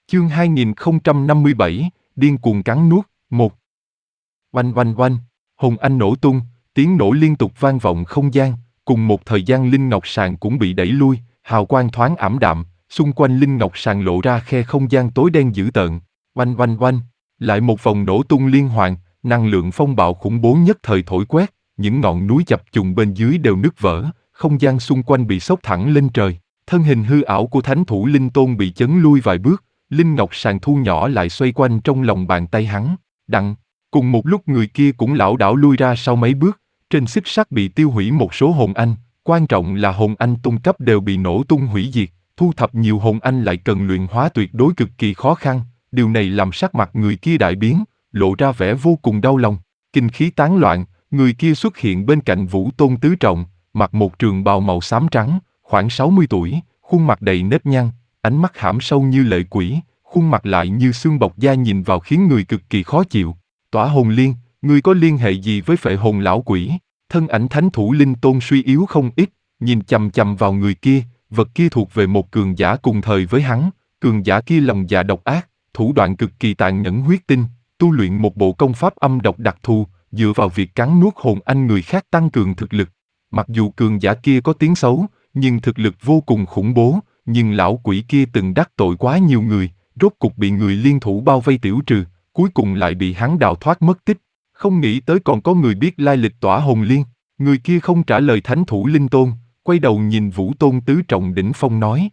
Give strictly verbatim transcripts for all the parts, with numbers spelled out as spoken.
Chương hai nghìn không trăm năm mươi bảy, điên cuồng cắn nuốt, một. Oanh oanh oanh, hồn anh nổ tung, tiếng nổ liên tục vang vọng không gian, cùng một thời gian Linh Ngọc Sàn cũng bị đẩy lui, hào quang thoáng ảm đạm, xung quanh Linh Ngọc Sàn lộ ra khe không gian tối đen dữ tợn. Oanh oanh oanh, lại một vòng nổ tung liên hoàn, năng lượng phong bạo khủng bố nhất thời thổi quét, những ngọn núi chập trùng bên dưới đều nứt vỡ, không gian xung quanh bị xốc thẳng lên trời, thân hình hư ảo của Thánh Thủ Linh Tôn bị chấn lui vài bước. Linh Ngọc Sàn thu nhỏ lại xoay quanh trong lòng bàn tay hắn, đặng, cùng một lúc người kia cũng lảo đảo lui ra sau mấy bước, trên xích sắt bị tiêu hủy một số hồn anh, quan trọng là hồn anh tung cấp đều bị nổ tung hủy diệt, thu thập nhiều hồn anh lại cần luyện hóa tuyệt đối cực kỳ khó khăn, điều này làm sắc mặt người kia đại biến, lộ ra vẻ vô cùng đau lòng, kinh khí tán loạn, người kia xuất hiện bên cạnh Vũ Tôn Tứ Trọng, mặc một trường bào màu xám trắng, khoảng sáu mươi tuổi, khuôn mặt đầy nếp nhăn, ánh mắt hãm sâu như lệ quỷ, khuôn mặt lại như xương bọc da nhìn vào khiến người cực kỳ khó chịu. Tỏa Hồn Liên, ngươi có liên hệ gì với phệ hồn lão quỷ? Thân ảnh Thánh Thủ Linh Tôn suy yếu không ít, nhìn chằm chằm vào người kia, vật kia thuộc về một cường giả cùng thời với hắn, cường giả kia lòng dạ độc ác, thủ đoạn cực kỳ tàn nhẫn huyết tinh, tu luyện một bộ công pháp âm độc đặc thù, dựa vào việc cắn nuốt hồn anh người khác tăng cường thực lực. Mặc dù cường giả kia có tiếng xấu, nhưng thực lực vô cùng khủng bố, nhưng lão quỷ kia từng đắc tội quá nhiều người, rốt cục bị người liên thủ bao vây tiểu trừ, cuối cùng lại bị hắn đào thoát mất tích. Không nghĩ tới còn có người biết lai lịch Tỏa Hồn Liên. Người kia không trả lời Thánh Thủ Linh Tôn, quay đầu nhìn Vũ Tôn Tứ Trọng đỉnh phong nói: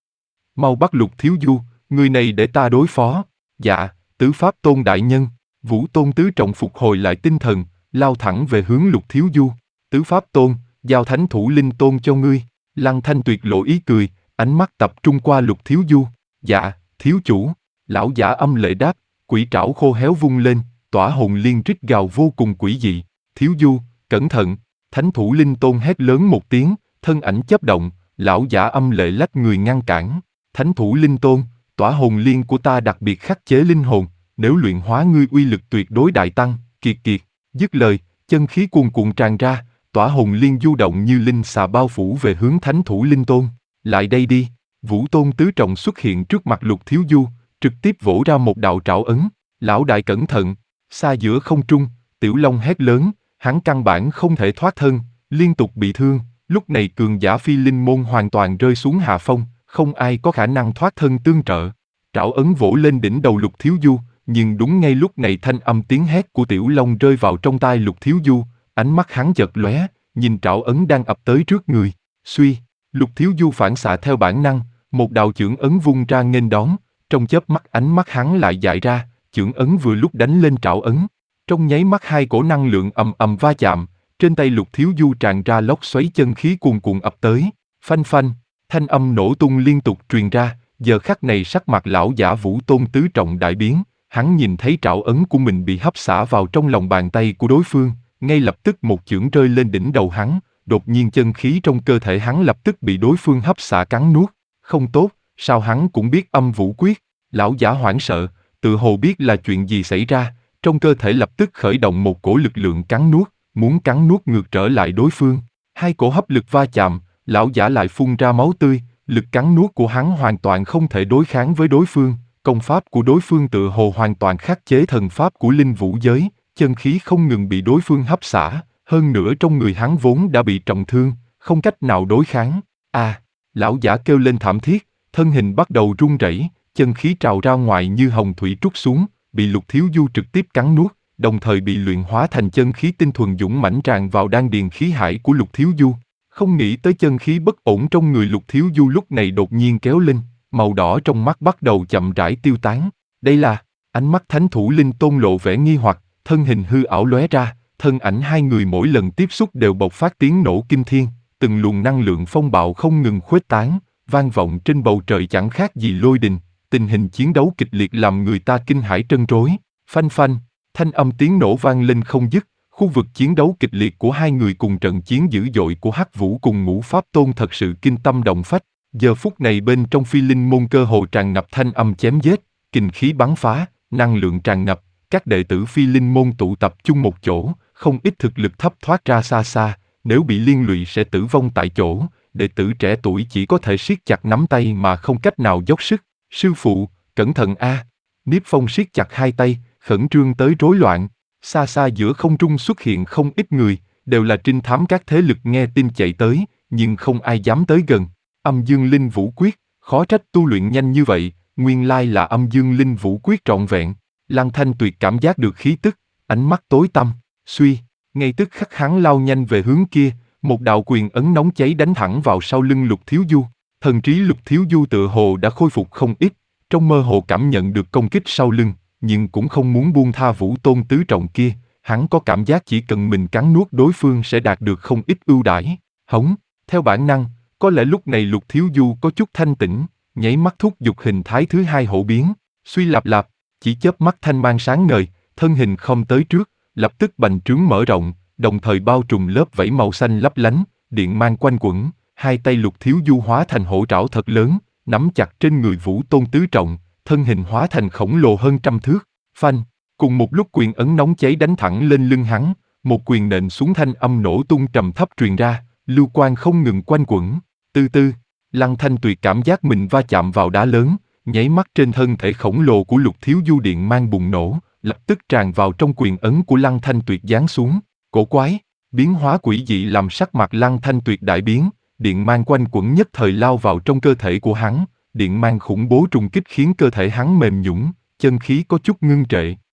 mau bắt Lục Thiếu Du, người này để ta đối phó. Dạ, Tứ Pháp Tôn đại nhân. Vũ Tôn Tứ Trọng phục hồi lại tinh thần, lao thẳng về hướng Lục Thiếu Du. Tứ Pháp Tôn, giao Thánh Thủ Linh Tôn cho ngươi. Lăng Thanh Tuyệt lộ ý cười, ánh mắt tập trung qua Lục Thiếu Du. Dạ, thiếu chủ. Lão giả âm lệ đáp, quỷ trảo khô héo vung lên, Tỏa Hồn Liên rít gào vô cùng quỷ dị. Thiếu Du, cẩn thận. Thánh Thủ Linh Tôn hét lớn một tiếng, thân ảnh chớp động, lão giả âm lệ lách người ngăn cản. Thánh Thủ Linh Tôn, Tỏa Hồn Liên của ta đặc biệt khắc chế linh hồn, nếu luyện hóa ngươi uy lực tuyệt đối đại tăng. Kiệt kiệt. Dứt lời, chân khí cuồn cuộn tràn ra, Tỏa Hồn Liên du động như linh xà bao phủ về hướng Thánh Thủ Linh Tôn. Lại đây đi. Vũ Tôn Tứ Trọng xuất hiện trước mặt Lục Thiếu Du, trực tiếp vỗ ra một đạo trảo ấn. Lão đại cẩn thận. Xa giữa không trung, Tiểu Long hét lớn, hắn căn bản không thể thoát thân, liên tục bị thương. Lúc này cường giả Phi Linh môn hoàn toàn rơi xuống hạ phong, không ai có khả năng thoát thân tương trợ. Trảo ấn vỗ lên đỉnh đầu Lục Thiếu Du, nhưng đúng ngay lúc này thanh âm tiếng hét của Tiểu Long rơi vào trong tai Lục Thiếu Du, ánh mắt hắn chợt lóe, nhìn trảo ấn đang ập tới trước người. Suy, Lục Thiếu Du phản xạ theo bản năng, một đạo chưởng ấn vung ra nghênh đón, trong chớp mắt ánh mắt hắn lại dại ra, chưởng ấn vừa lúc đánh lên trảo ấn. Trong nháy mắt hai cổ năng lượng ầm ầm va chạm, trên tay Lục Thiếu Du tràn ra lốc xoáy chân khí cuồn cuộn ập tới, phanh phanh, thanh âm nổ tung liên tục truyền ra. Giờ khắc này sắc mặt lão giả Vũ Tôn Tứ Trọng đại biến, hắn nhìn thấy trảo ấn của mình bị hấp xả vào trong lòng bàn tay của đối phương, ngay lập tức một chưởng rơi lên đỉnh đầu hắn, đột nhiên chân khí trong cơ thể hắn lập tức bị đối phương hấp xả cắn nuốt. Không tốt, sao hắn cũng biết Âm Vũ Quyết? Lão giả hoảng sợ, tự hồ biết là chuyện gì xảy ra, trong cơ thể lập tức khởi động một cổ lực lượng cắn nuốt, muốn cắn nuốt ngược trở lại đối phương. Hai cổ hấp lực va chạm, lão giả lại phun ra máu tươi, lực cắn nuốt của hắn hoàn toàn không thể đối kháng với đối phương, công pháp của đối phương tự hồ hoàn toàn khắc chế thần pháp của linh vũ giới, chân khí không ngừng bị đối phương hấp xả, hơn nữa trong người hắn vốn đã bị trọng thương, không cách nào đối kháng. À, lão giả kêu lên thảm thiết, thân hình bắt đầu run rẩy, chân khí trào ra ngoài như hồng thủy trút xuống, bị Lục Thiếu Du trực tiếp cắn nuốt, đồng thời bị luyện hóa thành chân khí tinh thuần dũng mãnh tràn vào đan điền khí hải của Lục Thiếu Du. Không nghĩ tới chân khí bất ổn trong người Lục Thiếu Du lúc này đột nhiên kéo lên, màu đỏ trong mắt bắt đầu chậm rãi tiêu tán. Đây là, ánh mắt Thánh Thủ Linh Tôn lộ vẻ nghi hoặc, thân hình hư ảo lóe ra, thân ảnh hai người mỗi lần tiếp xúc đều bộc phát tiếng nổ kinh thiên, từng luồng năng lượng phong bạo không ngừng khuếch tán, vang vọng trên bầu trời chẳng khác gì lôi đình. Tình hình chiến đấu kịch liệt làm người ta kinh hãi trân trối. Phanh phanh, thanh âm tiếng nổ vang lên không dứt. Khu vực chiến đấu kịch liệt của hai người cùng trận chiến dữ dội của Hắc Vũ cùng Ngũ Pháp Tôn thật sự kinh tâm động phách. Giờ phút này bên trong Phi Linh môn cơ hồ tràn ngập thanh âm chém giết, kình khí bắn phá, năng lượng tràn ngập. Các đệ tử Phi Linh môn tụ tập chung một chỗ, không ít thực lực thấp thoát ra xa xa, nếu bị liên lụy sẽ tử vong tại chỗ. Đệ tử trẻ tuổi chỉ có thể siết chặt nắm tay mà không cách nào dốc sức. Sư phụ, cẩn thận a! Niếp Phong siết chặt hai tay, khẩn trương tới rối loạn. Xa xa giữa không trung xuất hiện không ít người, đều là trinh thám các thế lực nghe tin chạy tới, nhưng không ai dám tới gần. Âm Dương Linh Vũ Quyết, khó trách tu luyện nhanh như vậy, nguyên lai là Âm Dương Linh Vũ Quyết trọn vẹn. Lăng Thanh Tuyệt cảm giác được khí tức, ánh mắt tối tăm, suy, ngay tức khắc hắn lao nhanh về hướng kia, một đạo quyền ấn nóng cháy đánh thẳng vào sau lưng Lục Thiếu Du. Thần trí Lục Thiếu Du tựa hồ đã khôi phục không ít, trong mơ hồ cảm nhận được công kích sau lưng, nhưng cũng không muốn buông tha Vũ Tôn tứ trọng kia, hắn có cảm giác chỉ cần mình cắn nuốt đối phương sẽ đạt được không ít ưu đãi. Hống, theo bản năng, có lẽ lúc này Lục Thiếu Du có chút thanh tỉnh, nháy mắt thúc giục hình thái thứ hai hổ biến, suy lạp lạp, chỉ chớp mắt thanh mang sáng ngời, thân hình không tới trước, lập tức bành trướng mở rộng, đồng thời bao trùm lớp vảy màu xanh lấp lánh, điện mang quanh quẩn, hai tay Lục Thiếu Du hóa thành hổ trảo thật lớn, nắm chặt trên người Vũ Tôn tứ trọng, thân hình hóa thành khổng lồ hơn trăm thước. Phanh, cùng một lúc quyền ấn nóng cháy đánh thẳng lên lưng hắn, một quyền nện xuống thanh âm nổ tung trầm thấp truyền ra, lưu quang không ngừng quanh quẩn. Từ từ, Lăng Thanh Tuyệt cảm giác mình va chạm vào đá lớn, nháy mắt trên thân thể khổng lồ của Lục Thiếu Du điện mang bùng nổ, lập tức tràn vào trong quyền ấn của Lăng Thanh Tuyệt giáng xuống. Cổ quái, biến hóa quỷ dị làm sắc mặt Lăng Thanh Tuyệt đại biến, điện mang quanh quẩn nhất thời lao vào trong cơ thể của hắn, điện mang khủng bố trùng kích khiến cơ thể hắn mềm nhũn, chân khí có chút ngưng trệ.